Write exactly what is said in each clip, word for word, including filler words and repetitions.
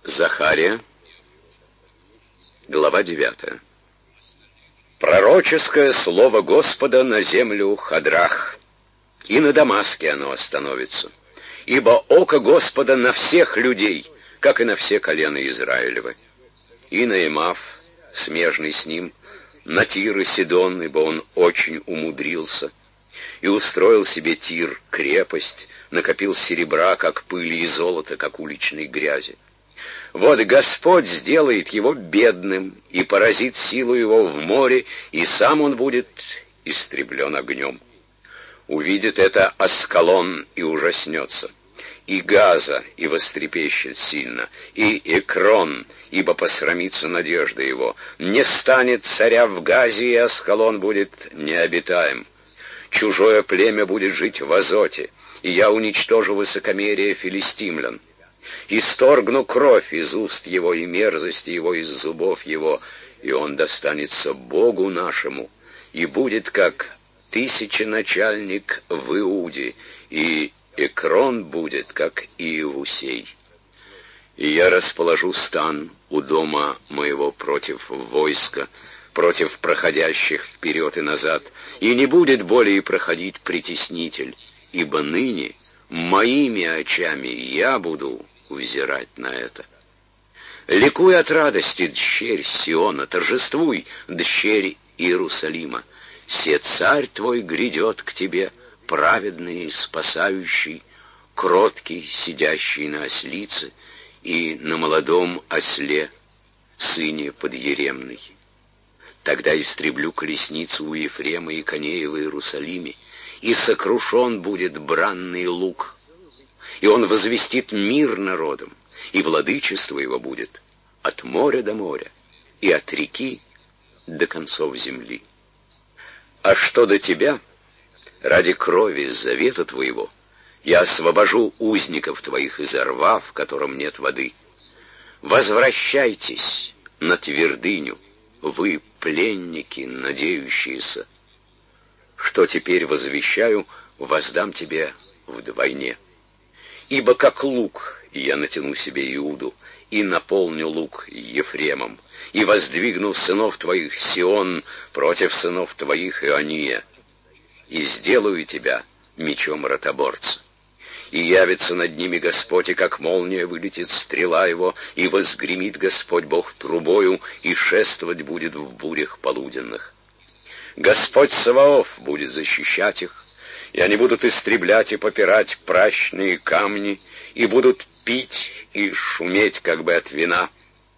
Захария, глава девятая. Пророческое слово Господа на землю Хадрах, и на Дамаске оно остановится. Ибо око Господа на всех людей, как и на все колена Израилевы. И на Эмав, смежный с ним, на Тир и Сидон, ибо он очень умудрился, и устроил себе Тир крепость, накопил серебра, как пыли, и золота, как уличной грязи. Вот Господь сделает его бедным и поразит силу его в море, и сам он будет истреблен огнем. Увидит это Аскалон и ужаснется, и Газа и вострепещет сильно, и Экрон, ибо посрамится надежда его. Не станет царя в Газе, и Аскалон будет необитаем. Чужое племя будет жить в Азоте, и я уничтожу высокомерие филистимлян. Исторгну кровь из уст его и мерзости его из зубов его, и он достанется Богу нашему, и будет как тысяченачальник в Иуде, и Экрон будет как Иевусей. И я расположу стан у дома моего против войска, против проходящих вперед и назад, и не будет более проходить притеснитель, ибо ныне моими очами я буду взирать на это. Ликуй от радости, дщерь Сиона, торжествуй, дщерь Иерусалима. Се царь твой грядет к тебе, праведный и спасающий, кроткий, сидящий на ослице и на молодом осле, сыне подъеремный. Тогда истреблю колесницу у Ефрема и коней в Иерусалиме, и сокрушен будет бранный лук. И он возвестит мир народам, и владычество его будет от моря до моря, и от реки до концов земли. А что до тебя, ради крови завета твоего, я освобожу узников твоих из рва, в котором нет воды. Возвращайтесь на твердыню, вы, пленники, надеющиеся. Что теперь возвещаю, воздам тебе вдвойне. Ибо как лук я натяну себе Иуду, и наполню лук Ефремом, и воздвигну сынов твоих Сион против сынов твоих Иония, и сделаю тебя мечом ротоборца. И явится над ними Господь, и как молния вылетит стрела его, и возгремит Господь Бог трубою, и шествовать будет в бурях полуденных. Господь Саваоф будет защищать их, и они будут истреблять и попирать пращные камни, и будут пить и шуметь, как бы от вина,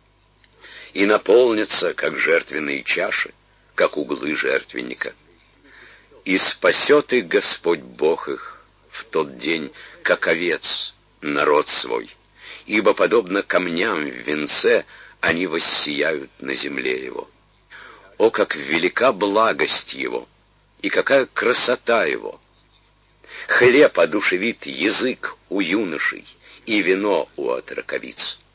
и наполнятся, как жертвенные чаши, как углы жертвенника. И спасет их Господь Бог их в тот день, как овец, народ свой, ибо, подобно камням в венце, они воссияют на земле его. О, как велика благость его, и какая красота его! Хлеб одушевит язык у юношей, и вино у отроковиц.